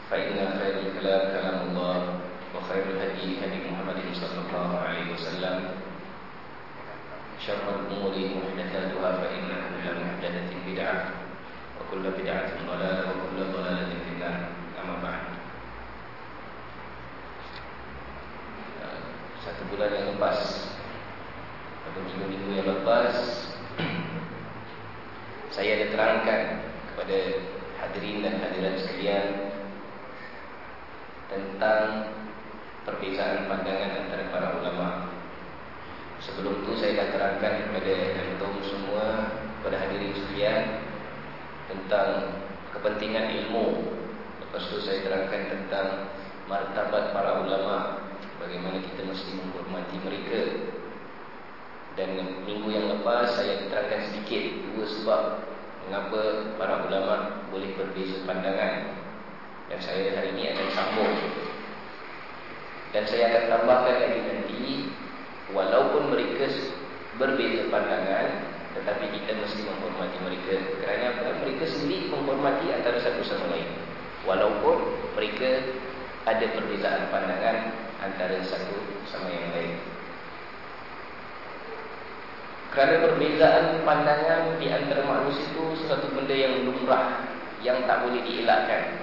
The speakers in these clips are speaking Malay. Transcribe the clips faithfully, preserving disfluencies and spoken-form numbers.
فإن خير الكلام كلام الله وخير الهدي هدي محمد صلى الله عليه وسلم شر الأمور محدثاتها فإن كل محدثة بدعة وكل بدعة ضلالة وكل ضلالة في النار. أما بعد. Satu bulan yang lepas atau minggu-minggu yang lepas, saya ada terangkan kepada hadirin dan hadirat sekalian tentang perbezaan pandangan antara para ulama. Sebelum itu saya dah terangkan kepada antum semua, kepada hadirin sekalian, tentang kepentingan ilmu. Lepas itu saya terangkan tentang martabat para ulama, bagaimana kita mesti menghormati mereka. Dan minggu yang lepas saya terangkan sedikit dua sebab mengapa para ulama boleh berbeza pandangan. Dan saya hari ini akan sambung. Dan saya akan tambahkan lagi nanti, walaupun mereka berbeza pandangan, tetapi kita mesti menghormati mereka. Kerana apa? Mereka sendiri menghormati antara satu sama lain, walaupun mereka ada perbezaan pandangan antara satu sama yang lain. Kerana perbezaan pandangan di antara manusia itu sesuatu benda yang lumrah, yang tak boleh dielakkan.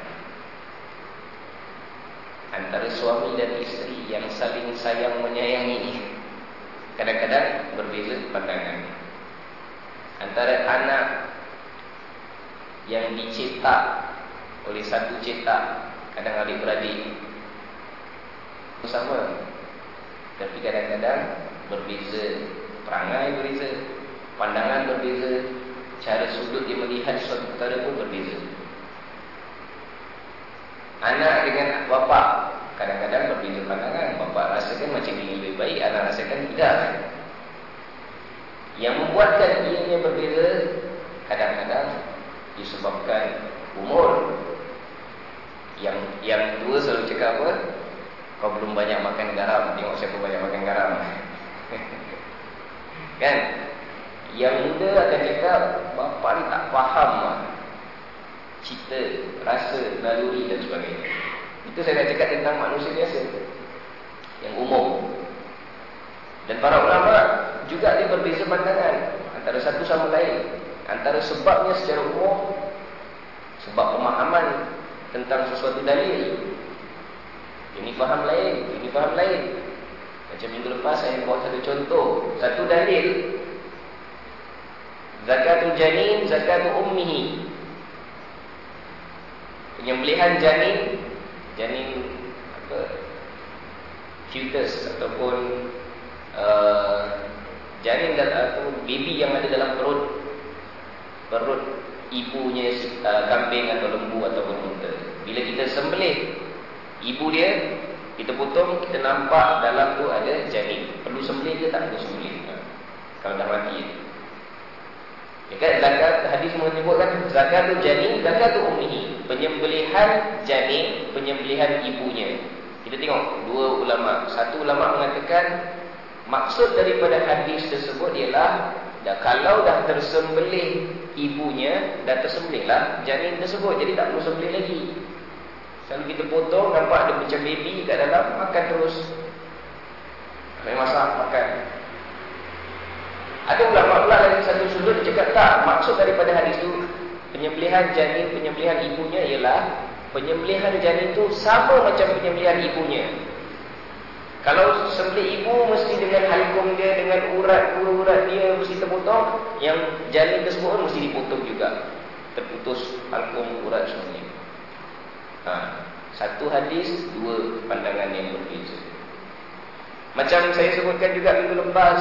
Antara suami dan isteri yang saling sayang menyayangi, kadang-kadang berbeza pandangan. Antara anak yang dicetak oleh satu cetak, kadang adik-beradik sama, tapi kadang-kadang berbeza perangai, berbeza pandangan, berbeza cara sudut dia melihat suatu perkara pun berbeza. Anak dengan bapa kadang-kadang berbeza pandangan. Bapa rasakan macam ini lebih baik, anak rasakan tidak. Yang membuatkan ianya berbeza kadang-kadang disebabkan umur. Yang yang tua selalu cakap apa? Kau belum banyak makan garam, tengok siapa banyak makan garam. Kan? Yang muda akan cakap, bapa ni tak faham lah cita, rasa, naluri dan sebagainya. Itu saya nak cakap tentang manusia biasa yang umum. Dan para ulama juga dia berbeza pandangan antara satu sama lain. Antara sebabnya secara umum, sebab pemahaman tentang sesuatu dalil. Ini faham lain, ini faham lain. Macam minggu lepas saya buat satu contoh. Satu dalil, zakatul janin, zakatul ummihi. Penyembelihan janin, janin apa, fetus ataupun uh, janin atau baby yang ada dalam perut perut ibunya, uh, kambing atau lembu ataupun unta. Bila kita sembelih ibu dia, kita potong, kita nampak dalam tu ada janin. Perlu sembelih ke tak perlu sembelih? Kalau dah mati. Ya kan, zakat, hadis menyebutkan zakatul janin, zakatul ummihi. Penyembelihan janin, penyembelihan ibunya. Kita tengok dua ulama. Satu ulama mengatakan maksud daripada hadis tersebut ialah dah, kalau dah tersembelih ibunya, dah tersembelihlah janin tersebut, jadi tak perlu sembelih lagi. Selalu kita potong, nampak ada macam baby kat dalam, makan terus. Saya masak, makan. Ada ulama pula dari satu sudut cakap tak, maksud daripada hadis itu penyembelihan janin, penyembelihan ibunya ialah penyembelihan janin itu sama macam penyembelihan ibunya. Kalau sembelih ibu mesti dengan halkum dia, dengan urat-urat dia mesti terpotong, yang janin tersebut mesti dipotong juga, terputus halkum, urat semuanya. Ha, satu hadis, dua pandangan yang berbeza. Macam saya sebutkan juga minggu lepas,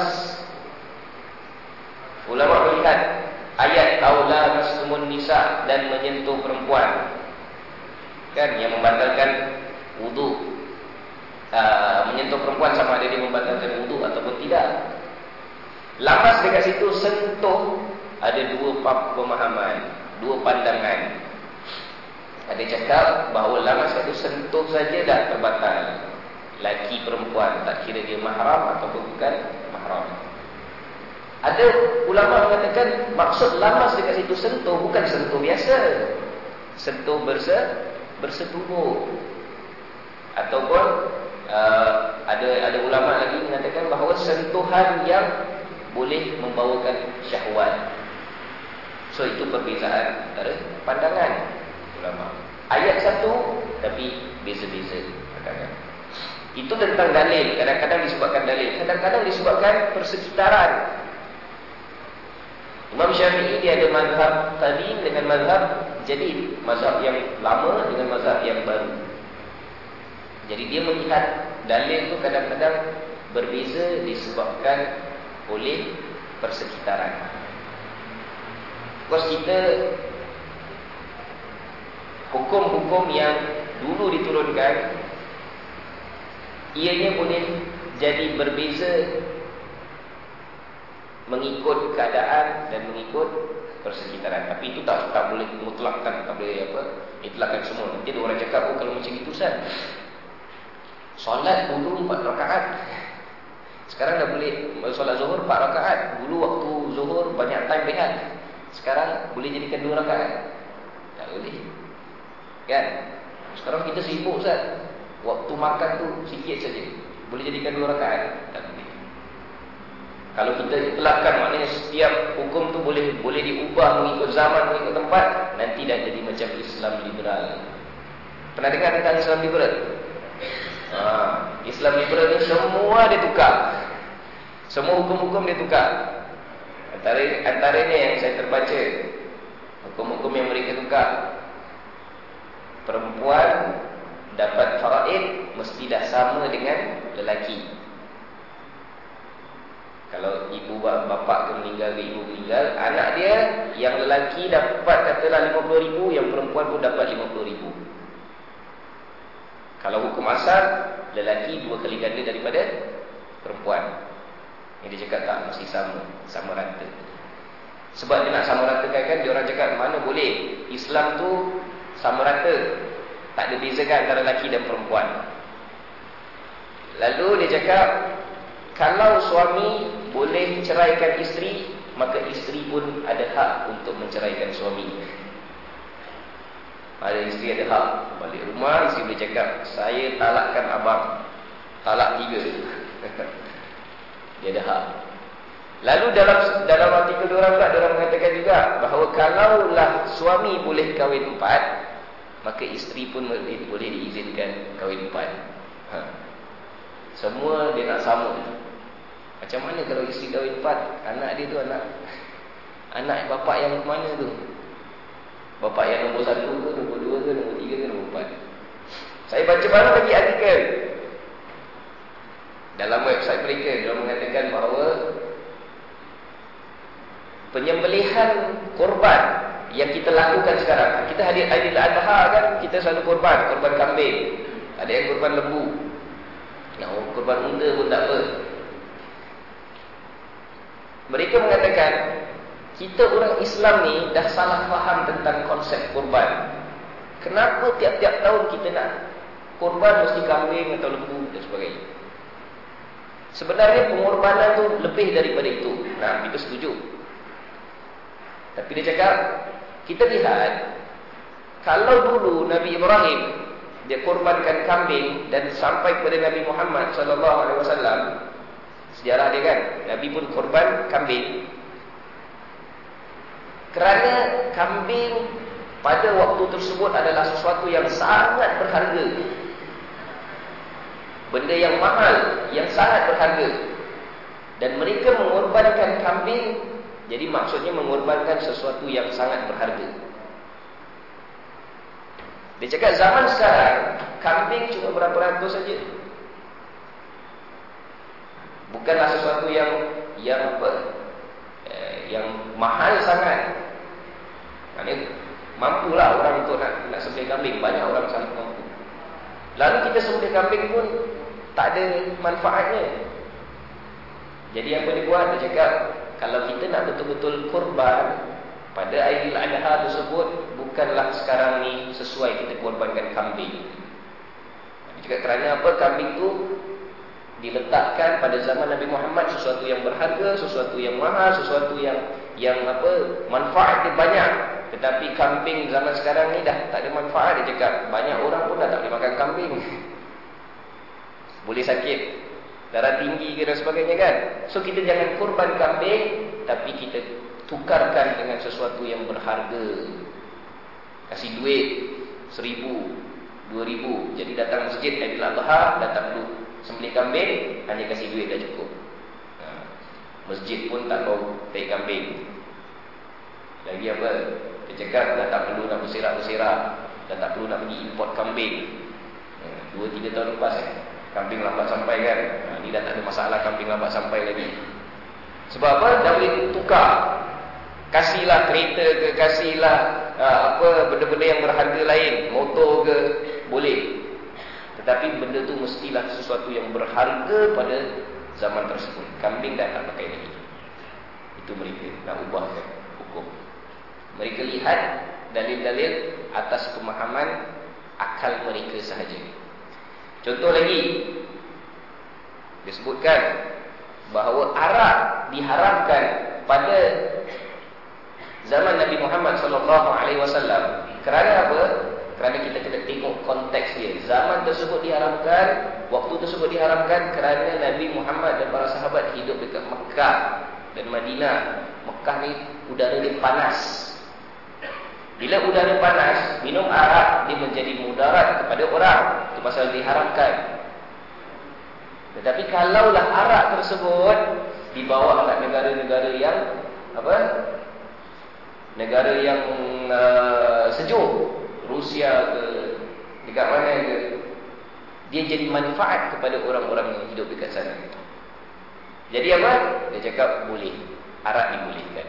ulama melihat ayat aula masmun nisa dan menyentuh perempuan, kan, yang membatalkan wudu. Uh, menyentuh perempuan sama ada dia membatalkan wudu ataupun tidak. Lamas dekat situ sentuh, ada dua pemahaman, dua pandangan. Ada cakap bahawa lamas itu sentuh saja dah terbatal, laki perempuan, tak kira dia mahram ataupun bukan mahram. Ada ulama mengatakan maksud lamas dekat situ sentuh bukan sentuh biasa, sentuh berse, bersetubuh. Ataupun uh, ada ada ulama lagi mengatakan bahawa sentuhan yang boleh membawakan syahwat. So itu perbezaan antara pandangan ulama. Ayat satu tapi beza-beza pandangan. Itu tentang dalil. Kadang-kadang disebabkan dalil, kadang-kadang disebabkan persekitaran. Imam Syafi'i dia ada mazhab qadim dengan mazhab jadid, mazhab yang lama dengan mazhab yang baru. Jadi dia melihat dalil itu kadang-kadang berbeza disebabkan oleh persekitaran. Kos kita hukum-hukum yang dulu diturunkan, ianya boleh jadi berbeza mengikut keadaan dan mengikut persekitaran. Tapi itu tak tak boleh mutlakkan, tak boleh apa, itlakkan semua. Nanti ada orang cakap, oh kalau macam itu Ustaz, solat dulu empat rakaat. Sekarang dah boleh solat zuhur empat rakaat. Dulu waktu zuhur banyak time rehat. Sekarang boleh jadikan dua rakaat. Tak boleh. Kan? Sekarang kita sibuk Ustaz. Waktu makan tu sikit saja. Boleh jadikan dua rakaat. Tak boleh. Kalau kita itlakkan, maknanya setiap hukum tu boleh boleh diubah mengikut zaman, mengikut tempat, nanti dah jadi macam Islam liberal. Pernah dengar tentang Islam liberal? Ha, Islam liberal ni semua dia tukar. Semua hukum-hukum dia tukar. Antara antaranya yang saya terbaca, hukum-hukum yang mereka tukar. Perempuan dapat faraid mesti dah sama dengan lelaki. Kalau ibu bapa ke meninggal, ibu meninggal, anak dia yang lelaki dapat katalah lima puluh ribu, yang perempuan pun dapat lima puluh ribu. Kalau hukum asal, lelaki dua kali ganda daripada perempuan. Yang dia cakap tak, mesti sama, sama rata. Sebab dia nak sama ratakan kan, dia orang cakap mana boleh Islam tu sama rata, tak ada bezakan antara lelaki dan perempuan. Lalu dia cakap, kalau suami boleh ceraikan isteri, maka isteri pun ada hak untuk menceraikan suami. Ada isteri ada hak balik rumah, isteri boleh cakap, saya talakkan abang, talak tiga. Dia ada hak. Lalu dalam dalam artikel diorang pula, diorang mengatakan juga bahawa kalaulah suami boleh kahwin empat, maka isteri pun boleh, boleh diizinkan kahwin empat. Ha. Semua dia nak sama. Macam mana kalau isteri kahwin empat, anak dia tu anak anak bapak yang mana tu? Bapak yang nombor satu ke, nombor dua ke, nombor tiga ke, nombor empat? Saya baca baru lagi artikel dalam website mereka, dia mengatakan bahawa penyembelihan korban yang kita lakukan sekarang, kita hadir Aidil Adha kan, kita selalu korban, korban kambing, ada yang korban lembu, yang korban unta pun tak apa. Mereka mengatakan kita orang Islam ni dah salah faham tentang konsep korban. Kenapa tiap-tiap tahun kita nak korban mesti kambing atau lembu dan sebagainya? Sebenarnya pengorbanan tu lebih daripada itu. Nah, kita setuju. Tapi dia cakap, kita lihat, kalau dulu Nabi Ibrahim dia korbankan kambing dan sampai kepada Nabi Muhammad sallallahu alaihi wasallam, sejarah dia kan, Nabi pun korban kambing. Kerana kambing pada waktu tersebut adalah sesuatu yang sangat berharga, benda yang mahal, yang sangat berharga, dan mereka mengorbankan kambing. Jadi maksudnya mengorbankan sesuatu yang sangat berharga. Dia cakap zaman sekarang kambing cuma berapa ratus saja, bukanlah sesuatu yang yang apa eh, yang mahal sangat. Maksudnya mampulah orang untuk nak, nak sembelih kambing, banyak orang sangat mampu. Lalu kita sembelih kambing pun tak ada manfaatnya. Jadi apa dia buat? Dia cakap, kalau kita nak betul-betul korban pada Aidil Adha tersebut, bukanlah sekarang ni sesuai kita korbankan kambing. Dia cakap kerana apa? Kambing tu diletakkan pada zaman Nabi Muhammad sesuatu yang berharga, sesuatu yang mahal, sesuatu yang yang apa manfaat dia banyak. Tetapi kambing zaman sekarang ni dah tak ada manfaat. Dia cakap banyak orang pun dah tak boleh makan kambing. Boleh sakit darah tinggi ke dan sebagainya kan. So kita jangan kurban kambing, tapi kita tukarkan dengan sesuatu yang berharga. Kasih duit seribu, dua ribu. Jadi datang masjid Aidil Adha, datang dulu sembelih kambing, hanya kasih duit dah cukup. Ha. Masjid pun tak tahu tai kambing. Lagi apa? Dia cakap dah tak perlu nak berserak-berserak, dah tak perlu nak pergi import kambing. Ha. Dua tiga tahun lepas eh, kambing lambat sampai kan. Ha. Ni dah tak ada masalah kambing lambat sampai lagi. Sebab apa? Dah boleh tukar. Kasihlah kereta ke, kasihlah uh, apa benda-benda yang berharga lain, motor ke, boleh. Tetapi benda tu mestilah sesuatu yang berharga pada zaman tersebut. Kambing dah tak pakai lagi. Itu mereka nak ubahkan hukum. Mereka lihat dalil-dalil atas pemahaman akal mereka sahaja. Contoh lagi, disebutkan bahawa arak diharamkan pada zaman Nabi Muhammad sallallahu alaihi wasallam. Kerana apa? Kerana kita kena tengok konteks dia. Zaman tersebut diharamkan, waktu tersebut diharamkan kerana Nabi Muhammad dan para sahabat hidup dekat Mekah dan Madinah. Mekah ni udara dia panas. Bila udara panas, minum arak dia menjadi mudarat kepada orang. Itu pasal diharamkan. Tetapi kalaulah arak tersebut dibawa ke negara-negara yang apa? Negara yang uh, sejuk, Rusia ke, dekat mana ke, dia jadi manfaat kepada orang-orang yang hidup dekat sana. Jadi apa? Dia cakap boleh, arak dibolehkan.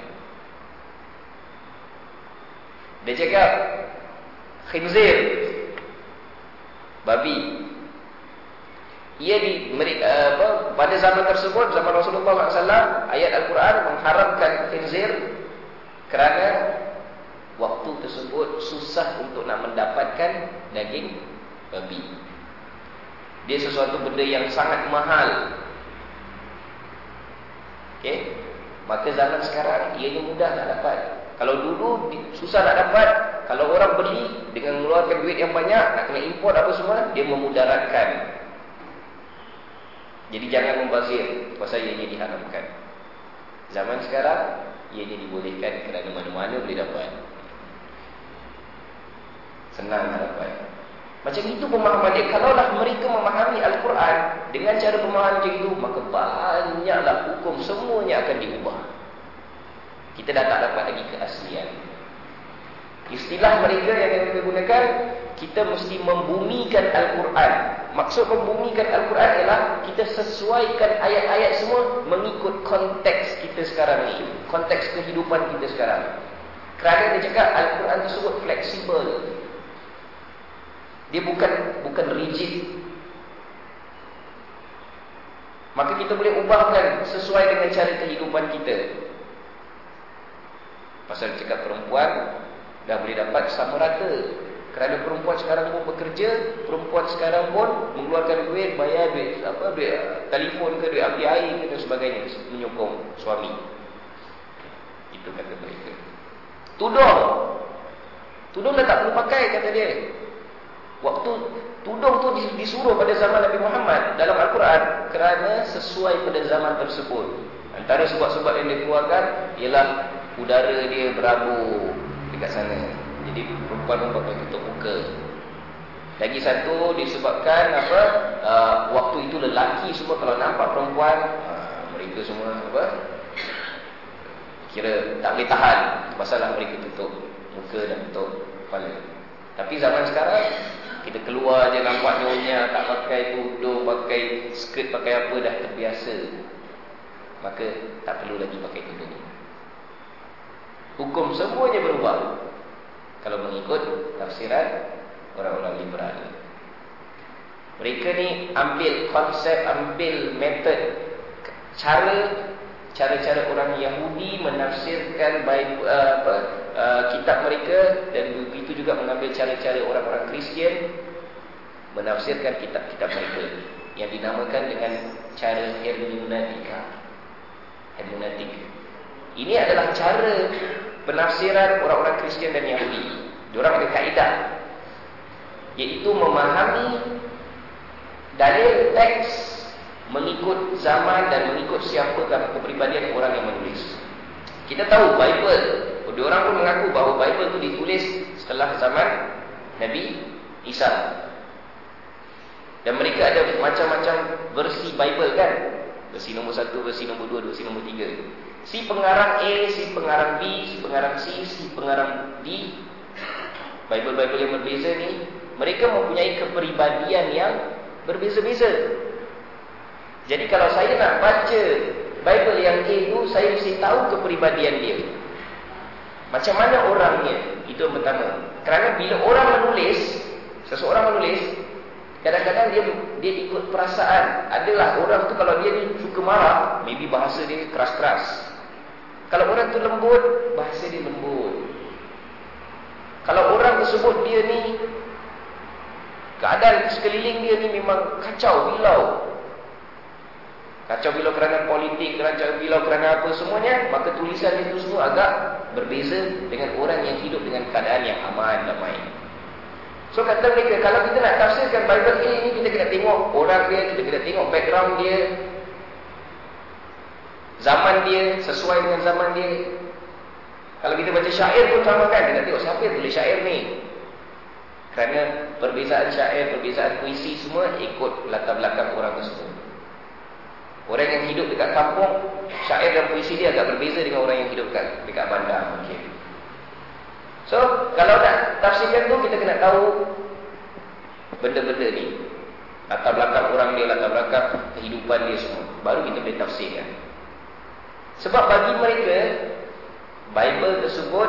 Dia cakap khinzir, babi, ia di uh, apa, pada zaman tersebut, zaman Rasulullah sallallahu alaihi wasallam, ayat Al-Quran mengharamkan khinzir kerana waktu tersebut susah untuk nak mendapatkan daging babi. Dia sesuatu benda yang sangat mahal. Okey, maka zaman sekarang ianya mudah nak dapat. Kalau dulu susah nak dapat, kalau orang beli dengan mengeluarkan duit yang banyak, nak kena import apa semua, dia memudaratkan. Jadi jangan membazir, pasal ianya diharamkan. Zaman sekarang ianya dibolehkan kerana mana-mana boleh dapat. Senang nak dapat. Macam itu pemahaman dia. Kalaulah mereka memahami Al-Quran dengan cara pemahaman macam itu, maka banyaklah hukum semuanya akan diubah. Kita dah tak dapat lagi keaslian. Istilah mereka yang mereka gunakan, kita mesti membumikan Al-Quran. Maksud membumikan Al-Quran ialah kita sesuaikan ayat-ayat semua mengikut konteks kita sekarang ni, konteks kehidupan kita sekarang. Kerana dia cakap Al-Quran tersebut fleksibel. Dia bukan bukan rigid. Maka kita boleh ubahkan sesuai dengan cara kehidupan kita. Pasal cakap perempuan dah boleh dapat sama rata. Kerana perempuan sekarang pun bekerja, perempuan sekarang pun mengeluarkan duit, bayar duit apa duit telefon ke, duit api air ke dan sebagainya, menyokong suami. Itu kata mereka. Tudung. Tudung dah tak perlu pakai, kata dia. Waktu tudung tu disuruh pada zaman Nabi Muhammad dalam Al-Quran kerana sesuai pada zaman tersebut. Antara sebab-sebab yang dikeluarkan ialah udara dia berabuk dekat sana. Jadi perempuan pun pakai tutup muka. Lagi satu disebabkan apa? Uh, waktu itu lelaki semua kalau nampak perempuan, uh, mereka semua apa? Kira tak boleh tahan. Masalah mereka tutup muka dan tutup kepala. Tapi zaman sekarang kita keluar je nampak nyonya tak pakai tudung, pakai skirt, pakai apa, dah terbiasa. Maka tak perlu lagi pakai tudung. Hukum semuanya berubah kalau mengikut tafsiran orang-orang liberal. Mereka ni ambil konsep, ambil metod, cara cara-cara orang Yahudi menafsirkan Bible, uh, apa, uh, kitab mereka, dan begitu juga mengambil cara-cara orang-orang Kristian menafsirkan kitab-kitab mereka yang dinamakan dengan cara hermeneutika. Hermeneutik. Ini adalah cara penafsiran orang-orang Kristian dan Yahudi. Diorang ada kaedah, iaitu memahami dalil teks mengikut zaman dan mengikut siapa dan kepribadian orang yang menulis. Kita tahu Bible, diorang pun mengaku bahawa Bible itu ditulis setelah zaman Nabi Isa. Dan mereka ada macam-macam versi Bible kan. Versi nombor satu, versi nombor dua, versi nombor tiga. Si pengarang A, si pengarang B, si pengarang C, si pengarang D. Bible-Bible yang berbeza ni, mereka mempunyai kepribadian yang berbeza-beza. Jadi kalau saya nak baca Bible yang A itu, saya mesti tahu kepribadian dia. Macam mana orangnya, itu yang pertama. Kerana bila orang menulis, seseorang menulis, kadang-kadang dia dia ikut perasaan. Adalah orang tu kalau dia ni suka marah, maybe bahasa dia keras-keras. Kalau orang tu lembut, bahasa dia lembut. Kalau orang tersebut dia ni, keadaan sekeliling dia ni memang kacau bilau. Kacau bilau kerana politik, kacau bilau kerana apa semuanya, maka tulisan itu semua agak berbeza dengan orang yang hidup dengan keadaan yang aman, damai. So kata mereka, kalau kita nak tafsirkan Bible ini, kita kena tengok orang dia, kita kena tengok background dia, zaman dia, sesuai dengan zaman dia. Kalau kita baca syair pun sama kan, kita tengok siapa yang tulis syair ni. Kerana perbezaan syair, perbezaan puisi semua ikut latar belakang orang tersebut. Orang yang hidup dekat kampung, syair dan puisi dia agak berbeza dengan orang yang hidup dekat, dekat bandar mungkin. So, kalau nak tafsirkan tu, kita kena tahu benda-benda ni. Latar belakang orang dia, latar belakang kehidupan dia semua. Baru kita boleh tafsirkan. Sebab bagi mereka, Bible tersebut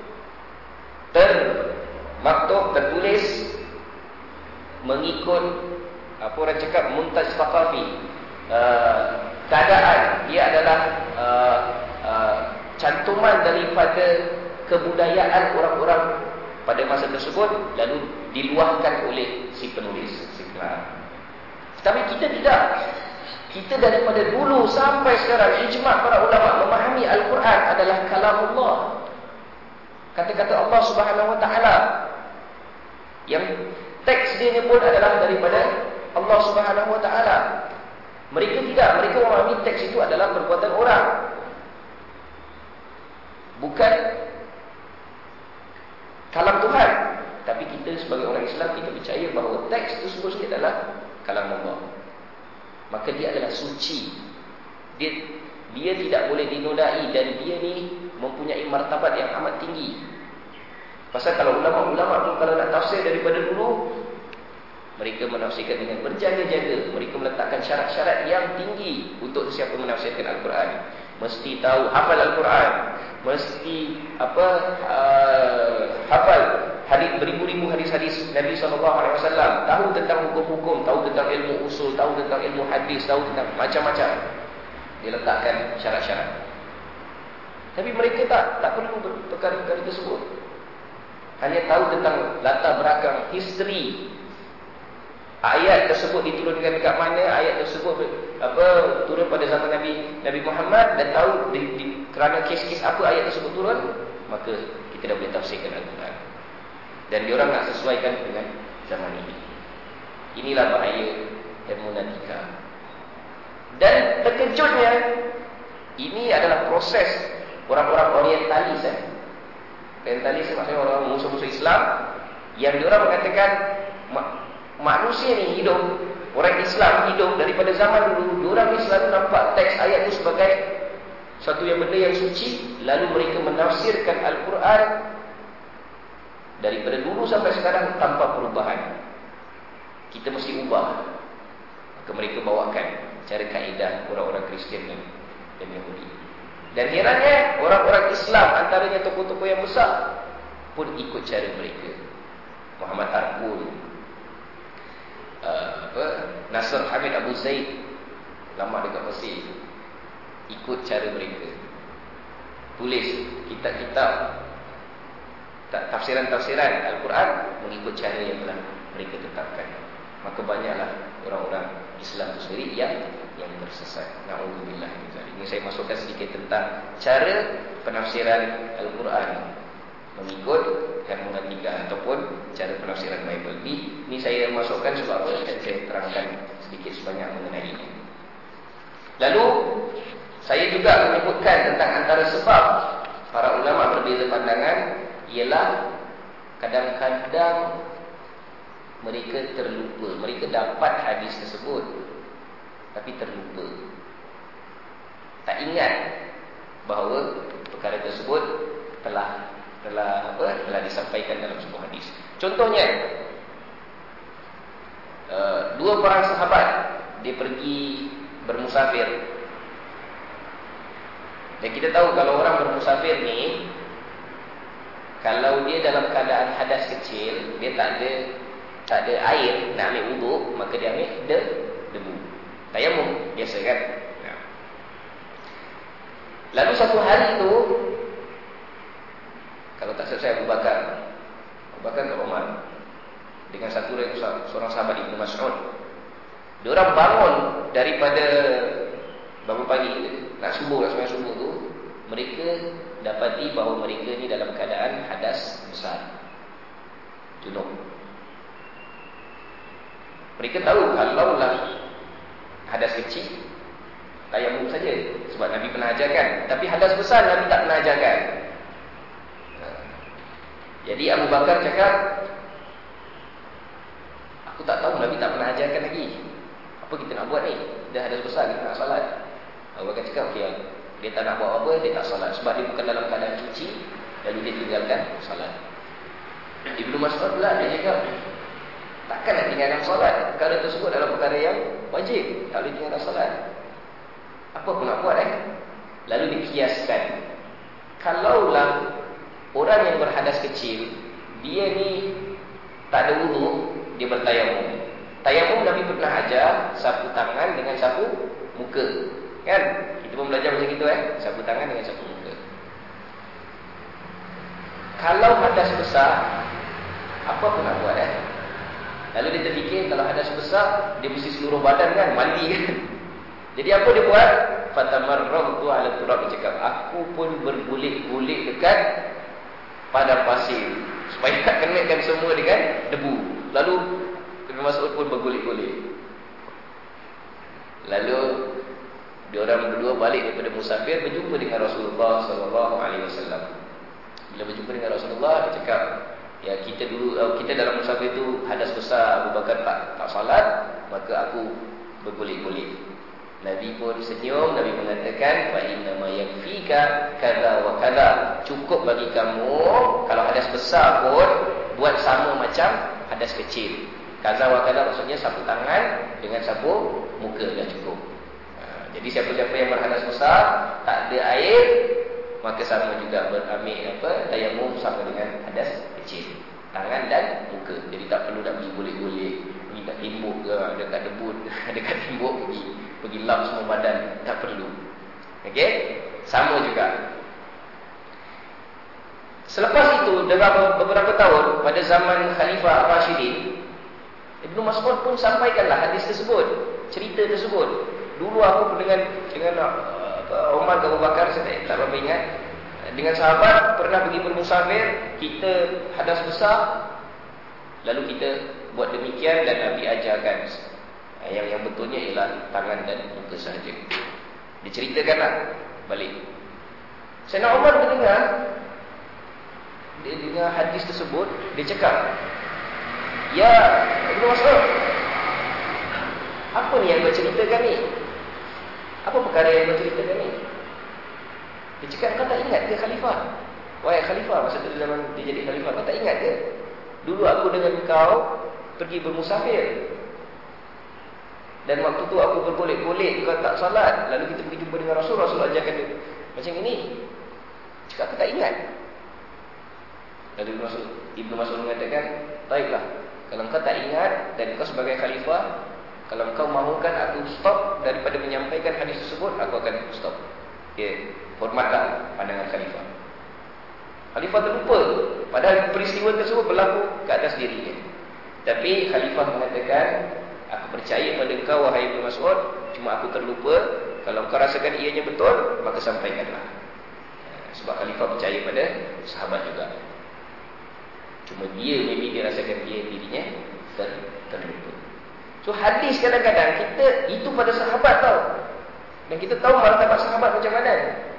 termaktub, tertulis mengikut apa orang cakap muntaj thaqafi. Uh, keadaan dia adalah uh, uh, cantuman daripada kebudayaan orang-orang pada masa tersebut, lalu diluahkan oleh si penulis, si pengarang. Tapi kita tidak. Kita daripada dulu sampai sekarang, ijma' para ulama memahami Al-Quran adalah kalamullah. Kata-kata Allah Subhanahu Wa Taala. Yang teks dia ni pun adalah daripada Allah Subhanahu Wa Taala. Mereka tidak, mereka memahami teks itu adalah perbuatan orang, bukan kalam Tuhan. Tapi kita sebagai orang Islam, kita percaya bahawa teks itu sebenarnya adalah kalam Allah. Maka dia adalah suci. Dia dia tidak boleh dinodai, dan dia ni mempunyai martabat yang amat tinggi. Pasal kalau ulama-ulama pun kalau nak tafsir daripada dulu, mereka menafsirkan dengan berjaga-jaga. Mereka meletakkan syarat-syarat yang tinggi untuk siapa menafsirkan Al-Quran. Mesti tahu hafal Al-Quran, mesti apa uh, hafal hadis, beribu-ribu hadis-hadis Nabi sallallahu alaihi wasallam, tahu tentang hukum-hukum, tahu tentang ilmu usul, tahu tentang ilmu hadis, tahu tentang macam-macam. Dia letakkan syarat-syarat. Tapi mereka tak tak perlu perkara-perkara tersebut. Hanya tahu tentang latar belakang history. Ayat tersebut diturunkan dekat mana, ayat tersebut apa turun pada zaman Nabi Nabi Muhammad, dan tahu di, di, kerana kes-kes apa ayat tersebut turun, maka kita dah boleh tafsirkan Al-Quran. Dan diorang nak sesuaikan dengan zaman ini. Inilah bahaya hermeneutika. Dan terkejutnya, ini adalah proses orang-orang orientalis eh. Orientalis maksudnya orang musuh-musuh Islam, yang diorang mengatakan manusia ni hidup, orang Islam hidup daripada zaman dulu, diorang ni selalu nampak teks ayat itu sebagai satu yang benda yang suci, lalu mereka menafsirkan Al-Quran daripada dulu sampai sekarang tanpa perubahan. Kita mesti ubah. Maka mereka bawakan cara kaedah orang-orang Kristian dan Yahudi. Dan herannya, orang-orang Islam antaranya tokoh-tokoh yang besar pun ikut cara mereka. Muhammad Arkul, uh, apa, Nasr Hamid Abu Zaid, lama dekat Mesir, ikut cara mereka. Tulis kitab-kitab tafsiran-tafsiran Al-Quran mengikut cara yang telah mereka tetapkan. maka banyaklah orang-orang Islam itu sendiri yang yang tersesat. Na'udzubillah min zalik. Ini saya masukkan sedikit tentang cara penafsiran Al-Quran mengikut kandungan nikah ataupun cara penafsiran Bible. Ini, ini saya masukkan sebab apa? Dan saya terangkan sedikit sebanyak mengenai ini. Lalu saya juga menyebutkan tentang antara sebab para ulama berbeza pandangan ialah kadang-kadang mereka terlupa. Mereka dapat hadis tersebut tapi terlupa, tak ingat bahawa perkara tersebut telah telah apa telah disampaikan dalam sebuah hadis. Contohnya, uh, dua orang sahabat dia pergi bermusafir. Dan kita tahu kalau orang bermusafir ni, kalau dia dalam keadaan hadas kecil, dia tak ada tak ada air nak ambil wuduk, maka dia ambil de, debu. Tayamum biasa kan. Ya. Lalu satu hari tu, kalau tak selesai Abu Bakar, Abu Bakar ke Umar dengan satu seorang sahabat Ibnu Mas'ud. Diorang bangun daripada bangun pagi nak subuh, nak sembahyang subuh tu, mereka dapati bahawa mereka ni dalam keadaan hadas besar, junub. Mereka tahu kalaulah hadas kecil, tayamum saja, sebab Nabi pernah ajarkan. Tapi hadas besar Nabi tak pernah ajarkan. Jadi Abu Bakar cakap, aku tak tahu, Nabi tak pernah ajarkan lagi. Apa kita nak buat ni? Dia hadas besar, kita nak salat. Abu Bakar cakap, okay, dia tak nak buat apa, dia tak salat. Sebab dia bukan dalam keadaan cuci, lalu dia tinggalkan salat. Ibnu Mas'ud pula, dia cakap, takkan nak tinggalkan salat? Perkara tersebut adalah perkara yang wajib, tak boleh tinggalkan salat. Apa pun nak buat eh? Lalu dikiaskan, kalaulah orang yang berhadas kecil, dia ni tak ada wudu, dia bertayamum. Tayamum Nabi pernah ajar sapu tangan dengan sapu muka, kan? Kita pun belajar macam itu eh, sapu tangan dengan sapu muka. Kalau hadas besar, apa pun nak buat eh? Lalu dia terfikir, kalau hadas besar, dia mesti seluruh badan kan, mandi kan. Jadi apa dia buat? Fatamarrabtu ala turab, dia cakap, aku pun bergulik-gulik dekat padang pasir supaya tak kenakan semua dengan debu. Lalu Ibnu Mas'ud pun bergulik-gulik. Lalu diorang berdua balik daripada musafir, berjumpa dengan Rasulullah sallallahu alaihi wasallam. Bila berjumpa dengan Rasulullah, dia cakap, ya kita dulu kita dalam musafir tu hadas besar, Abu Bakar tak tak salat, maka aku bergulik-gulik. Nabi pun senyum, Nabi mengatakan, fa inna ma yakfika kadza wa kadza, cukup bagi kamu kalau hadas besar pun buat sama macam hadas kecil. Kadza wa kadza maksudnya sapu tangan dengan sapu muka dah cukup. Ha, jadi siapa-siapa yang berhadas besar tak ada air, maka sama juga berambil apa tayamum sama dengan hadas kecil, tangan dan muka. Jadi tak perlu nak pergi gulik-gulik, pergi nak timbuk ke dekat debut, dekat timbuk pergi pergi lap semua badan, tak perlu. Okey? Sama juga. Selepas itu, dalam beberapa tahun pada zaman Khalifah Rashidin, Ibnu Mas'ud pun sampaikanlah hadis tersebut, cerita tersebut. Dulu aku dengan dengan uh, Umar ke Abu Bakar, saya tak berapa ingat, dengan sahabat pernah pergi bermusafir, kita hadas besar, lalu kita buat demikian dan Nabi ajarkan. Yang yang betulnya ialah tangan dan muka sahaja. Diceritakanlah balik. Sayyidina Umar mendengar, dia dengar hadis tersebut, dia cakap, ya Ibnu Mas'ud, apa ni yang kau ceritakan ni? Apa perkara yang kau ceritakan ni? Dia cakap, kau tak ingat ke khalifah? Wahai khalifah, masa tu zaman dia jadi khalifah, kau tak ingat ke? Dulu aku dengan kau pergi bermusafir, dan waktu tu aku bergolek-golek, kau tak salat. Lalu kita pergi jumpa dengan Rasul, Rasul ajarkan dia macam ini. Cakap, aku tak ingat. Lalu Rasul, Ibnu Mas'ud mengatakan, baiklah, kalau kau tak ingat dan kau sebagai khalifah, kalau kau mahukan aku stop daripada menyampaikan hadis tersebut, aku akan stop. Ya, hormatlah pandangan khalifah. Khalifah terlupa, padahal peristiwa tersebut berlaku ke atas dirinya. Tapi khalifah mengatakan, aku percaya pada kau wahai Ibnu Mas'ud, cuma aku terlupa. Kalau kau rasakan ianya betul, maka sampaikanlah. Sebab khalifah percaya pada sahabat juga. Cuma dia, maybe dia rasakan dia dirinya ter, terlupa. So hadis kadang-kadang kita, itu pada sahabat tau. Dan kita tahu martabat sahabat macam mana.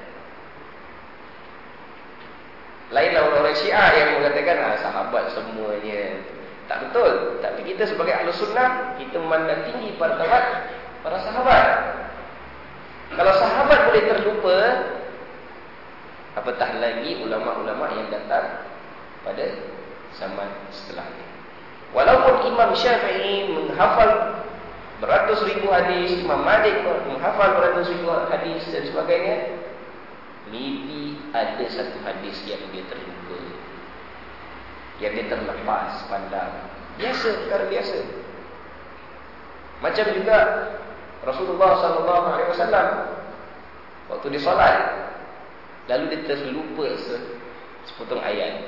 Lainlah orang-orang Syiah yang mengatakan ah, sahabat semuanya. Tak betul. Tapi kita sebagai Ahlus Sunnah, kita memandang tinggi martabat para sahabat. Kalau sahabat boleh terlupa, apatah lagi ulama-ulama yang datang pada zaman setelahnya. Walaupun Imam Syafi'i menghafal beratus ribu hadis, Imam Malik menghafal beratus ribu hadis dan sebagainya, maybe ada satu hadis yang dia terlupa, yang dia terlepas pandang. Biasa, perkara biasa. Macam juga Rasulullah sallallahu alaihi wasallam waktu dia solat, lalu dia terlupa sepotong ayat.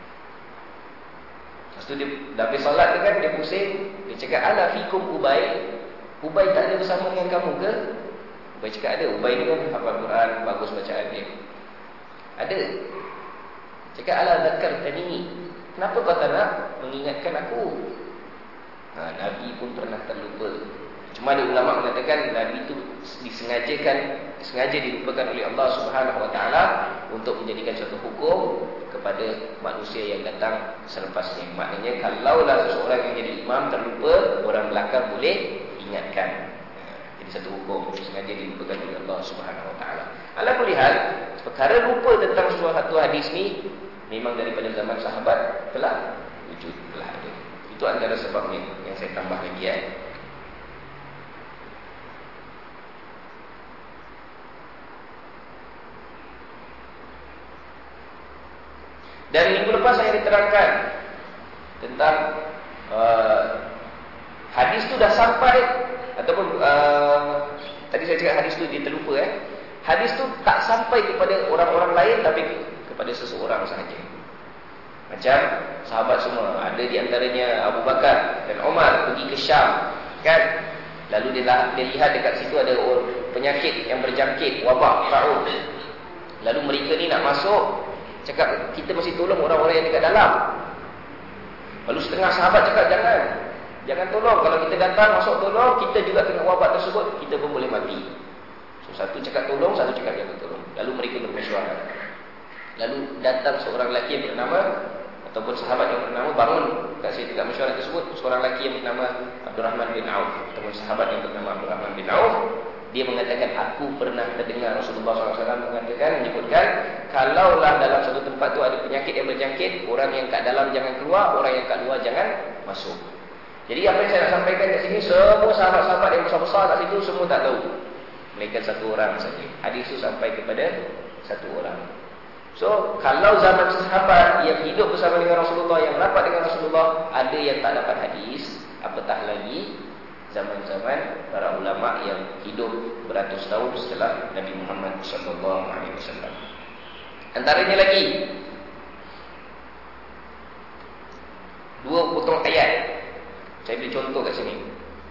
Lepas tu dia dah habis solat tu kan, dia pusing, dia cakap, ala fikum Ubay, Ubay tak ada bersama dengan kamu ke? Ubay cakap ada. Ubay ni kan hafal Quran, bagus bacaan dia. Ada. Cakap, ala zakartani, kenapa kau tak nak mengingatkan aku? Ha, Nabi pun pernah terlupa. Cuma ada ulama mengatakan Nabi itu disengajakan, disengaja dilupakan oleh Allah Subhanahu Wa Taala untuk menjadikan satu hukum kepada manusia yang datang selepasnya. Maknanya kalaulah seseorang yang jadi imam terlupa, orang belakang boleh ingatkan. Jadi satu hukum sengaja dilupakan oleh Allah Subhanahu Wa Taala. Ala kulli hal, perkara lupa tentang suatu hadis ni memang daripada zaman sahabat telah wujud, telah ada. Itu antara sebabnya yang saya tambah lagi ya. Dan minggu lepas saya diterangkan tentang uh, hadis tu dah sampai, ataupun uh, tadi saya cakap hadis tu dia terlupa eh. Hadis tu tak sampai kepada orang-orang lain, tapi kepada seseorang sahaja. Macam sahabat semua, ada di antaranya Abu Bakar dan Umar pergi ke Syam, kan? Lalu dia, dia lihat dekat situ ada penyakit yang berjangkit, wabak, ta'ud. Lalu mereka ni nak masuk, cakap kita mesti tolong orang-orang yang dekat dalam. Lalu setengah sahabat cakap jangan, jangan tolong. Kalau kita datang masuk tolong, kita juga kena wabak tersebut, kita pun boleh mati. So satu cakap tolong, satu cakap jangan tolong. Lalu mereka bermesyuarat. Lalu datang seorang lelaki yang bernama, ataupun sahabat yang bernama, bangun kat situ dekat mesyuarat tersebut, seorang lelaki yang bernama Abdurrahman bin Auf, ataupun sahabat yang bernama Abdurrahman bin Auf. Dia mengatakan, aku pernah terdengar Rasulullah sallallahu alaihi wasallam mengatakan, menyebutkan, kalaulah dalam satu tempat tu ada penyakit yang berjangkit, orang yang kat dalam jangan keluar, orang yang kat luar jangan masuk. Jadi apa yang saya nak sampaikan kat sini, semua sahabat-sahabat yang besar-besar kat situ semua tak tahu, melainkan satu orang saja. Hadis itu sampai kepada satu orang. So, kalau zaman sahabat yang hidup bersama dengan Rasulullah, yang rapat dengan Rasulullah, ada yang tak dapat hadis, apatah lagi zaman-zaman para ulama yang hidup beratus tahun setelah Nabi Muhammad sallallahu alaihi wasallam. Antaranya lagi dua potong ayat. Saya beri contoh kat sini.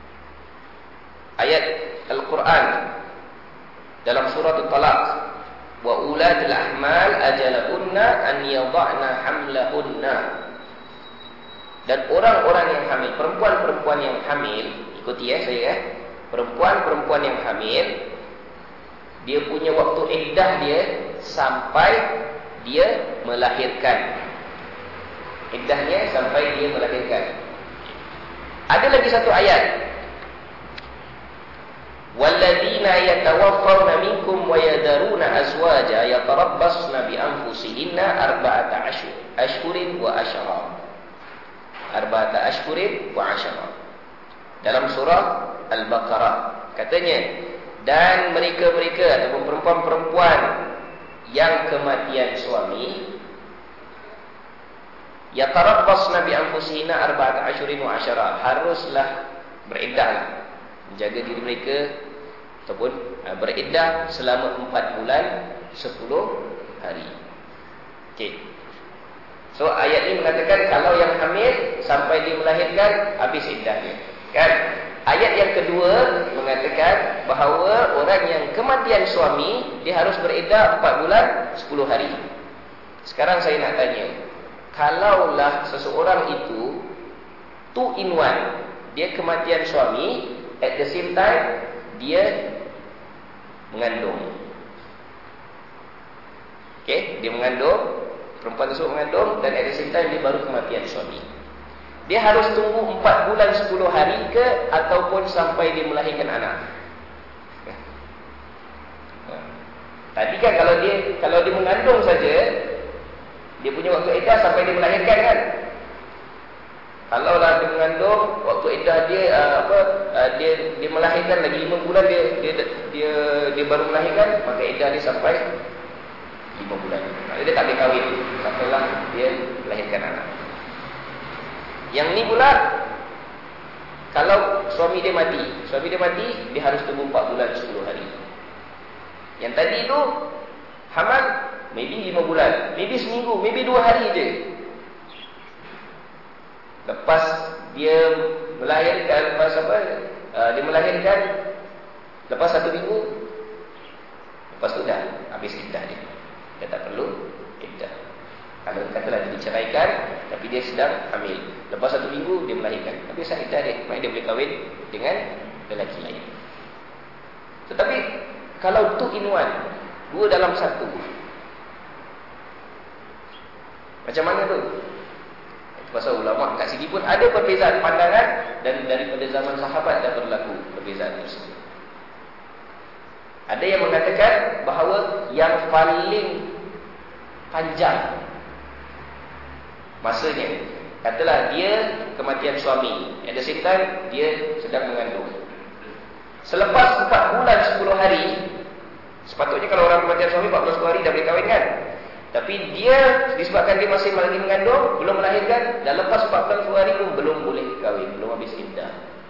Ayat Al-Quran dalam surah At-Talaq, wa ulatul ahmal ajalahunna an yadh'na hamlahunna. Dan orang-orang yang hamil, perempuan-perempuan yang hamil, ikuti ya saya ya. Perempuan-perempuan yang hamil, dia punya waktu iddah dia sampai dia melahirkan. Iddahnya sampai dia melahirkan. Ada lagi satu ayat. Walladzina yatawaffawna minkum wa yadaruna azwaja yatarabbasna bi anfusihinna arba'ata ashhurin wa ashara. Arba'ata ashhurin wa ashara. Dalam surah Al-Baqarah katanya, dan mereka-mereka ataupun perempuan-perempuan yang kematian suami yatarabbasna bi anfusihinna arba'ata ashhurin wa ashara, haruslah beriddah, menjaga diri mereka ataupun beriddah selama empat bulan sepuluh hari. Okey. So ayat ini mengatakan kalau yang hamil sampai dia melahirkan, habis iddahnya. Kan? Ayat yang kedua mengatakan bahawa orang yang kematian suami, dia harus beriddah empat bulan sepuluh hari. Sekarang saya nak tanya, kalaulah seseorang itu two in one, dia kematian suami, at the same time dia mengandung. Okey, dia mengandung, perempuan tersebut mengandung, dan at the same time dia baru kematian suami. Dia harus tunggu empat bulan sepuluh hari ke, ataupun sampai dia melahirkan anak? Tadi kan kalau dia kalau dia mengandung saja, dia punya waktu iddah sampai dia melahirkan kan? Kalaulah dia mengandung, waktu iddah dia uh, apa uh, dia dia melahirkan lagi lima bulan, dia dia dia dia baru melahirkan, maka iddah dia sampai lima bulan. Maksudnya dia tak boleh kahwin sampailah dia melahirkan anak. Yang ni pula, kalau suami dia mati, suami dia mati, dia harus tunggu empat bulan sepuluh hari. Yang tadi tu hamil, maybe lima bulan, maybe seminggu, maybe dua hari je. Lepas dia melahirkan, lepas apa, uh, dia melahirkan, lepas satu minggu, lepas tu dah habis iddah dia. Dia tak perlu iddah. Kalau katalah dia diceraikan, tapi dia sedang hamil, lepas satu minggu dia melahirkan, habis iddah dia, maknanya dia boleh kahwin dengan lelaki lain. Tetapi kalau two in one, dua dalam satu, macam mana tu? Itu pasal ulama kat sini pun ada perbezaan pandangan, dan daripada zaman sahabat dah berlaku perbezaan tersebut. Ada yang mengatakan bahawa yang paling panjang masanya, katalah dia kematian suami, at the same time dia sedang mengandung, selepas empat bulan sepuluh hari, sepatutnya kalau orang kematian suami empat bulan sepuluh hari dah boleh kahwin kan? Tapi dia disebabkan dia masih lagi mengandung, belum melahirkan, dan lepas empat bulan sepuluh hari pun belum boleh kahwin, belum habis iddah.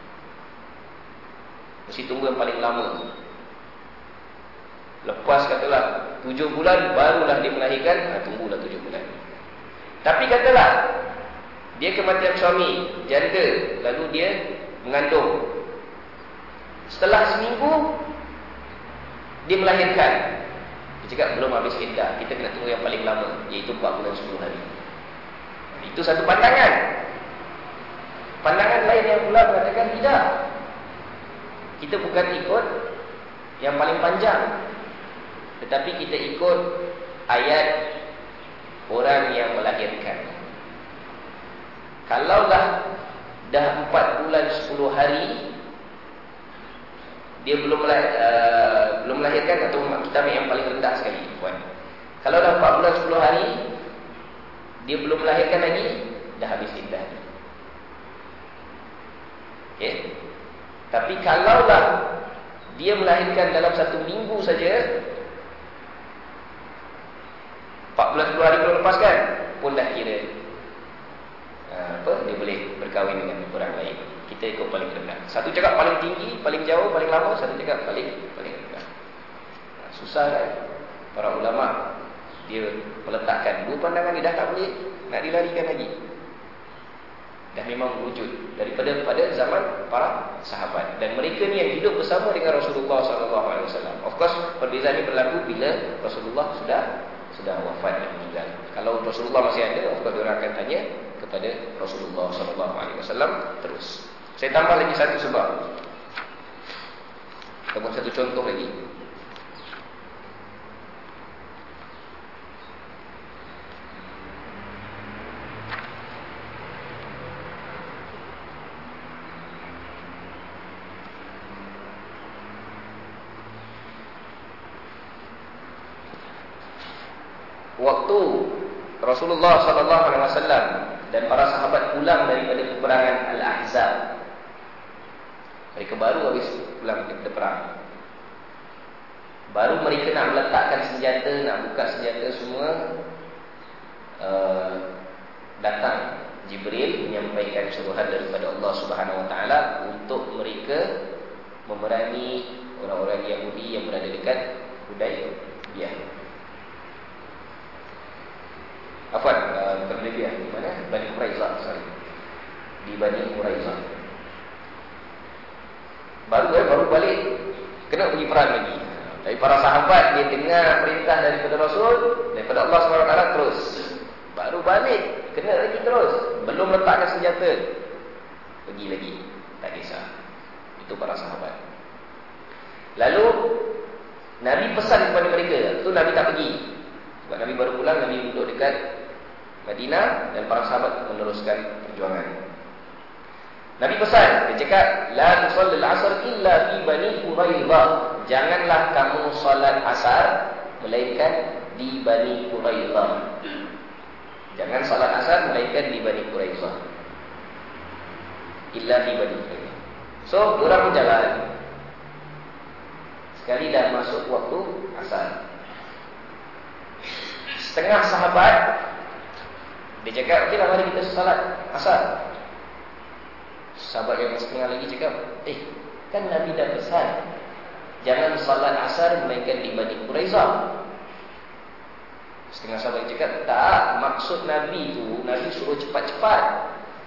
Mesti tunggu yang paling lama. Lepas katalah tujuh bulan barulah dia melahirkan, ha, tunggulah tujuh bulan. Tapi katalah dia kematian suami, janda, lalu dia mengandung, setelah seminggu dia melahirkan, dia cakap belum habis iddah, kita kena tunggu yang paling lama, iaitu empat bulan sepuluh hari. Itu satu pandangan. Pandangan lain yang pula mengatakan tidak, kita bukan ikut yang paling panjang, tetapi kita ikut ayat orang yang melahirkan. Kalaulah dah empat bulan sepuluh hari dia belum uh, belum melahirkan, atau kita ambil yang paling rendah sekali, puan. Kalau dah empat bulan sepuluh hari dia belum melahirkan lagi, dah habis iddah. Okey. Tapi kalaulah dia melahirkan dalam satu minggu saja, empat bulan sepuluh hari belum lepas kan, pun dah kira uh, apa, dia boleh berkahwin dengan orang lain. Kita ikut paling rendah. Satu cakap paling tinggi, paling jauh, paling lama, satu cakap paling paling rendah. Nah, susah kan? Para ulama dia meletakkan dua pandangan, dia dah tak boleh nak dilarikan lagi. Dah memang wujud daripada pada zaman para sahabat, dan mereka ni yang hidup bersama dengan Rasulullah sallallahu alaihi wasallam. Of course, perbezaan ini berlaku bila Rasulullah sudah sudah wafat dan meninggal. Kalau Rasulullah masih ada, of course orang akan tanya kepada Rasulullah sallallahu alaihi wasallam terus. Saya tambah lagi satu sebab, ataupun satu contoh lagi. Waktu Rasulullah sallallahu alaihi wasallam dan para sahabat pulang daripada peperangan Al-Ahzab, mereka baru habis pulang daripada perang, baru mereka nak meletakkan senjata, nak buka senjata semua, uh, datang Jibril menyampaikan suruhan daripada Allah Subhanahu Wa Taala untuk mereka memerangi orang-orang Yahudi yang berada dekat Hudaybiyah. Afwan, uh, bukan Hudaybiyah, di mana? Bani Quraizah, sorry. Di Bani Quraizah. Baru eh, baru balik kena pergi perang lagi. Dari para sahabat dia dengar perintah daripada Rasul, daripada Allah subhanahu wa taala terus. Baru balik kena lagi terus. Belum letakkan senjata, pergi lagi. Tak kisah. Itu para sahabat. Lalu Nabi pesan kepada mereka, tu Nabi tak pergi. Sebab Nabi baru pulang, Nabi duduk dekat Madinah dan para sahabat meneruskan perjuangan. Nabi pesan, dia cakap, la tusallil asr illa fi Bani Quraidah. Janganlah kamu solat asar melainkan di Bani Quraidah. Jangan solat asar melainkan di Bani Quraidah. Illa fi Bani Quraidah. So, orang berjalan. Sekali dah masuk waktu asar, setengah sahabat dia cakap, okey lah, mari kita salat asar. Sahabat yang setengah lagi cakap, eh, kan Nabi dah pesan jangan salat asar melainkan di Bani Quraizah. Setengah sahabat cakap, tak, maksud Nabi tu, Nabi suruh cepat-cepat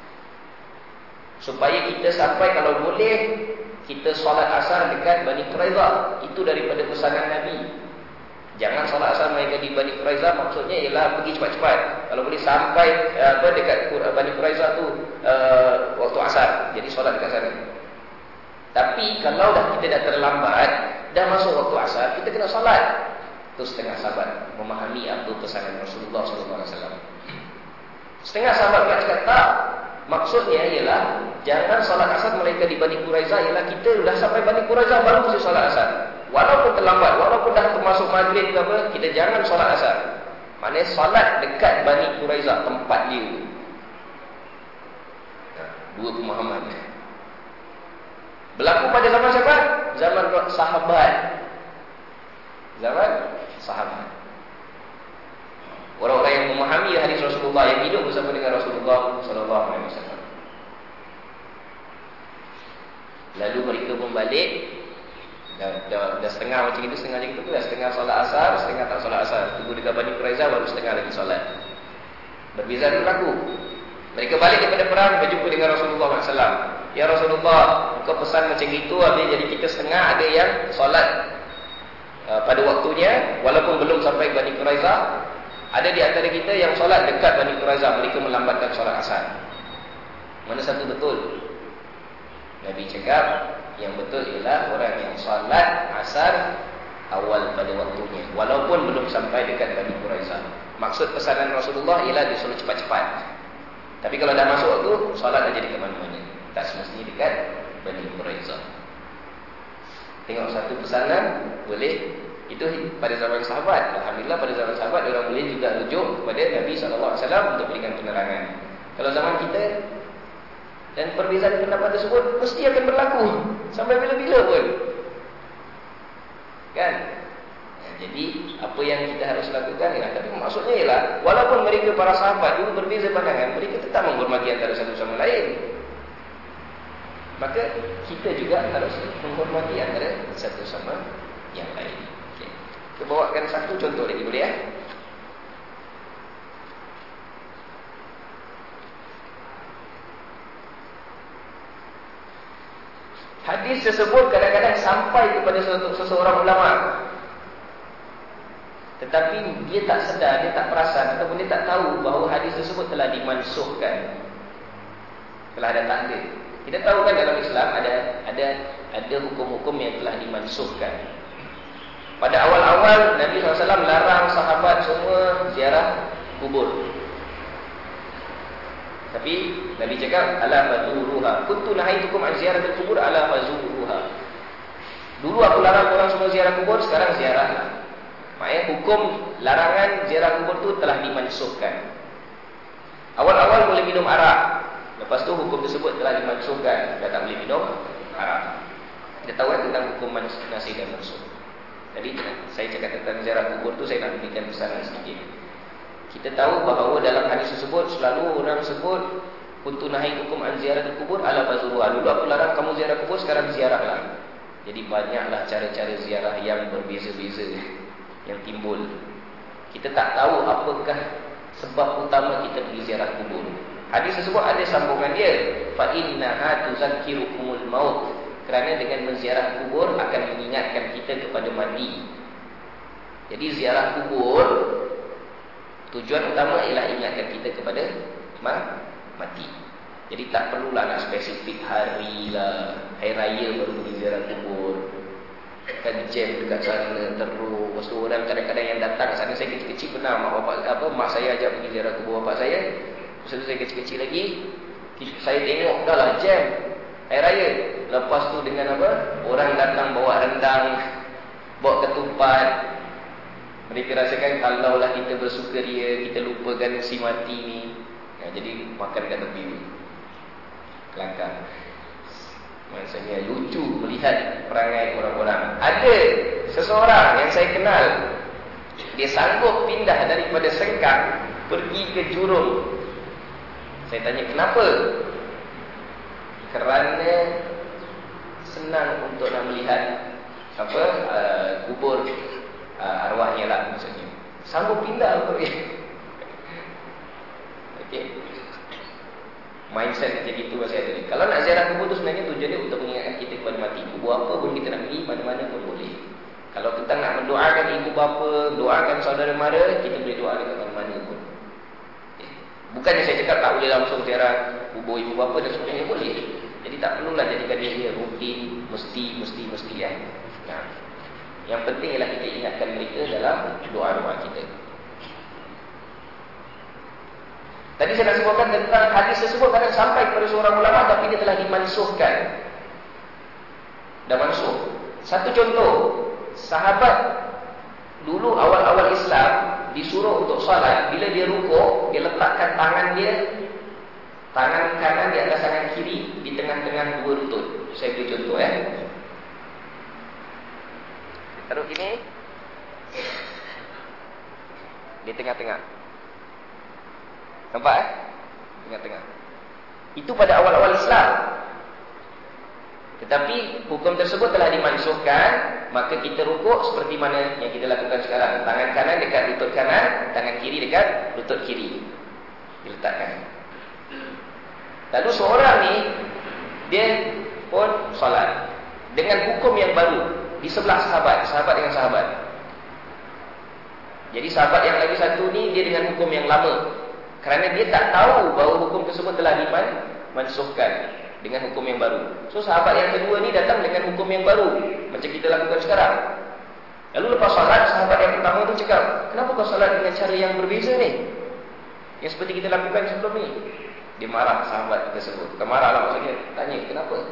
supaya kita sampai kalau boleh kita solat asar dekat Bani Quraizah. Itu daripada pesanan Nabi. Jangan solat asar melainkan di Bani Quraizah, maksudnya ialah pergi cepat-cepat. Kalau boleh sampai apa dekat Bani Quraizah tu uh, waktu asar, jadi solat dekat sana. Tapi kalau dah kita dah terlambat, dah masuk waktu asar, kita kena solat. Itu setengah sahabat memahami apa pesanan Rasulullah sallallahu alaihi wasallam. Setengah sahabat pula cakap, tak, maksudnya ialah jangan solat asar melainkan di Bani Quraizah, ialah kita dah sampai Bani Quraizah baru mesti solat asar. Walaupun terlambat, walaupun dah termasuk maghrib ke apa, kita jangan solat asar. Maknanya solat dekat Bani Quraizah, tempat dia. Dua pemahaman. Berlaku pada zaman siapa? Zaman sahabat. Zaman sahabat. Orang-orang yang memahami hadis Rasulullah, yang hidup bersama dengan Rasulullah sallallahu alaihi wasallam. Lalu mereka pun balik. Dah, dah, dah setengah macam itu, setengah macam itu, dah setengah solat asar, setengah tak solat asar. Tunggu dekat Bani Quraizah, baru setengah lagi solat. Berbeza berlaku. Mereka balik daripada perang, berjumpa dengan Rasulullah sallallahu alaihi wasallam. Ya Rasulullah, kau pesan macam itu, habis jadi kita setengah ada yang solat uh, pada waktunya, walaupun belum sampai Bani Quraizah. Ada di antara kita yang solat dekat Bani Quraizah, mereka melambatkan solat asar. Mana satu betul? Nabi cakap, yang betul ialah orang yang solat asar awal pada waktunya, walaupun belum sampai dekat Bani Quraizah. Maksud pesanan Rasulullah ialah disuruh cepat-cepat. Tapi kalau dah masuk waktu, solat aja dekat mana-mana, tak semestinya dekat Bani Quraizah. Tengok satu pesanan, boleh. Itu pada zaman sahabat. Alhamdulillah pada zaman sahabat orang boleh juga rujuk kepada Nabi sallallahu alaihi wasallam untuk berikan penerangan. Kalau zaman kita, dan perbezaan pendapat tersebut mesti akan berlaku sampai bila-bila pun, kan? Ya, jadi apa yang kita harus lakukan ialah, tapi maksudnya ialah walaupun mereka para sahabat dulu berbeza pandangan, mereka tetap menghormati antara satu sama lain. Maka kita juga harus menghormati antara satu sama yang lain. Kita bawakan satu contoh lagi, boleh ya? Hadis tersebut kadang-kadang sampai kepada seseorang ulama, tetapi dia tak sedar, dia tak perasan, ataupun dia tak tahu bahawa hadis tersebut telah dimansuhkan, telah ada takdir. Kita tahu kan dalam Islam ada ada ada hukum-hukum yang telah dimansuhkan. Pada awal-awal Nabi sallallahu alaihi wasallam larang sahabat semua ziarah kubur. Tapi Nabi cakap, ala fazuruha. Kuntu nahaitukum an ziyaratil kubur ala fazuruha. Dulu aku larang orang semua ziarah kubur, sekarang ziarahlah. Maknanya hukum larangan ziarah kubur tu telah dimansuhkan. Awal-awal boleh minum arak, lepas tu hukum tersebut telah dimansuhkan, dah tak boleh minum arak. Kita tahu kan tentang hukum nasi dan mansuh. Jadi saya cakap tentang ziarah kubur tu, saya nak berikan pesanan sedikit. Kita tahu bahawa dalam hadis tersebut selalu orang sebut, kuntu nahaitukum an ziyaratil kubur ala fazuruha. Dulu aku larang kamu ziarah kubur, sekarang ziarahlah. Jadi banyaklah cara-cara ziarah yang berbeza-beza yang timbul. Kita tak tahu apakah sebab utama kita pergi ziarah kubur. Hadis tersebut ada sambungan dia, fa innaha tuzakkirukumul maut, kerana dengan menziarah kubur akan mengingatkan kita kepada mati. Jadi ziarah kubur tujuan utama ialah ingatkan kita kepada mati. Jadi tak perlulah nak spesifik hari lah, hari raya baru pergi ziarah kubur. Kan jam dekat sana terus. Lepas tu orang kadang-kadang yang datang sana, saya kecil-kecil pernah mak bapak apa mak saya ajak pergi ziarah kubur bapak saya. Lepas tu saya kecil-kecil lagi, saya tengok dah lah jam hari raya. Lepas tu dengan apa? Orang datang bawa rendang, bawa ketupat. Mereka rasakan kalaulah kita bersukaria, kita lupakan si mati ni. Ya, jadi makan kat tepi. Kelakar. Maksudnya lucu melihat perangai orang-orang. Ada seseorang yang saya kenal, dia sanggup pindah daripada Sengkang pergi ke Jurong. Saya tanya kenapa? Kerana senang untuk nak melihat apa uh, kubur uh, arwahnya lah maksudnya. Sanggup pindah pergi. Okey. Mindset macam itu masih ada. Kalau nak ziarah kubur tu sebenarnya tujuannya untuk mengingatkan kita kepada mati. Kubur apa pun kita nak pergi, mana-mana pun boleh. Kalau kita nak mendoakan ibu bapa, doakan saudara mara, kita boleh doa dekat mana-mana pun. Okay. Bukannya saya cakap tak boleh langsung ziarah kubur ibu bapa dan sebagainya, boleh. Jadi tak perlulah jadikan dia rutin, mesti, mesti, mesti ya. Nah, yang penting ialah kita ingatkan mereka dalam doa-doa kita. Tadi saya nak sebutkan tentang hadis tersebut kadang sampai kepada seorang ulama tapi dia telah dimansuhkan. Dah mansuh. Satu contoh, sahabat dulu awal-awal Islam disuruh untuk salat, bila dia rukuk, dia letakkan tangan dia, tangan kanan di atas tangan kiri di tengah-tengah dua lutut. Saya beri contoh ya. Taruh gini. Di tengah-tengah. Nampak eh? Tengah-tengah. Itu pada awal-awal Islam. Tetapi hukum tersebut telah dimansuhkan. Maka kita rukuk seperti mana yang kita lakukan sekarang. Tangan kanan dekat lutut kanan, tangan kiri dekat lutut kiri. Diletakkan. Lalu seorang ni, dia pun solat dengan hukum yang baru. Di sebelah sahabat, sahabat dengan sahabat. Jadi sahabat yang lagi satu ni, dia dengan hukum yang lama. Kerana dia tak tahu bahawa hukum tersebut telah dimansuhkan dengan hukum yang baru. So sahabat yang kedua ni datang dengan hukum yang baru, macam kita lakukan sekarang. Lalu lepas salat, sahabat yang pertama tu cakap, kenapa kau salat dengan cara yang berbeza ni? Yang seperti kita lakukan sebelum ni. Dia marah sahabat tersebut. Bukan marah lah maksudnya, tanya kenapa?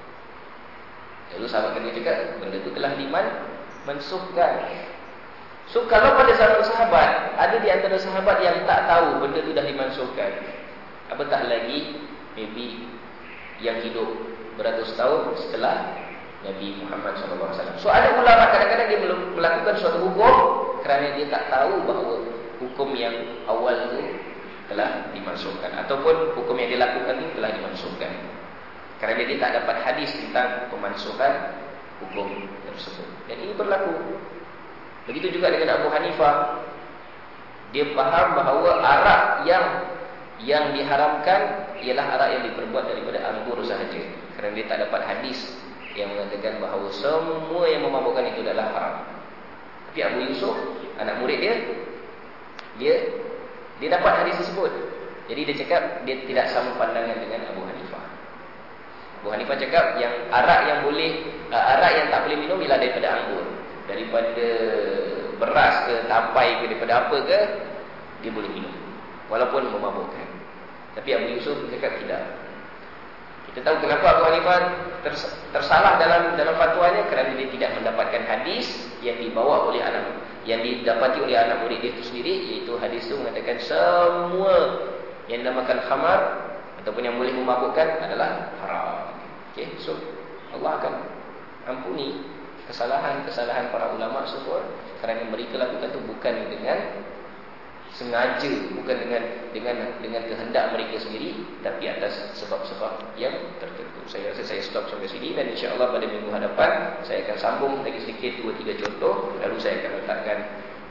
Lalu sahabat kedua cakap, benda tu telah dimansuhkan. So kalau pada zaman sahabat, ada di antara sahabat yang tak tahu benda itu dah dimansuhkan, apatah lagi maybe yang hidup beratus tahun setelah Nabi Muhammad sallallahu alaihi wasallam. So ada ulama kadang-kadang dia melakukan suatu hukum kerana dia tak tahu bahawa hukum yang awal itu telah dimansuhkan, ataupun hukum yang dia lakukan itu telah dimansuhkan kerana dia tak dapat hadis tentang pemansuhan hukum tersebut. Dan ini berlaku. Begitu juga dengan Abu Hanifah. Dia faham bahawa arak yang yang diharamkan ialah arak yang diperbuat daripada anggur sahaja. Kerana dia tak dapat hadis yang mengatakan bahawa semua yang memabukkan itu adalah haram. Tapi Abu Yusuf, anak murid dia, dia dia dapat hadis tersebut. Jadi dia cakap dia tidak sama pandangan dengan Abu Hanifah. Abu Hanifah cakap yang arak yang boleh, arak yang tak boleh minum ialah daripada anggur. Daripada beras ke, tapai ke, daripada apa ke, dia boleh minum walaupun memabukkan. Tapi Abu Yusuf cakap tidak. Kita tahu kenapa Abu Hanifah ters, tersalah dalam dalam fatwanya, kerana dia tidak mendapatkan hadis yang dibawa oleh anak, yang didapati oleh anak murid dia itu sendiri, iaitu hadis itu mengatakan semua yang dinamakan khamar ataupun yang boleh memabukkan adalah haram. Okey, so Allah akan ampuni kesalahan-kesalahan para ulama tersebut kerana mereka lakukan itu bukan dengan sengaja, bukan dengan dengan dengan kehendak mereka sendiri, tapi atas sebab-sebab yang tertentu. Saya rasa saya stop sampai sini, dan insya-Allah pada minggu hadapan saya akan sambung lagi sedikit dua tiga contoh, lalu saya akan letakkan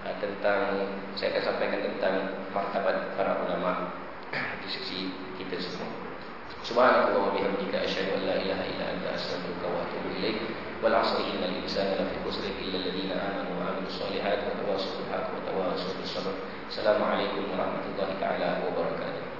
uh, tentang, saya akan sampaikan tentang martabat para ulama di sisi kita semua. Subhanallahi wa bihamdika asyhadu an la ilaha illa anta astaghfiruka wa atubu ilaik. Wal 'asri innal insana lafi khusr illa alladziina aamanu wa 'amilus solihati wa tawassaw bil haqqi wa tawassaw bis sabr. Assalamualaikum warahmatullahi taala wabarakatuh.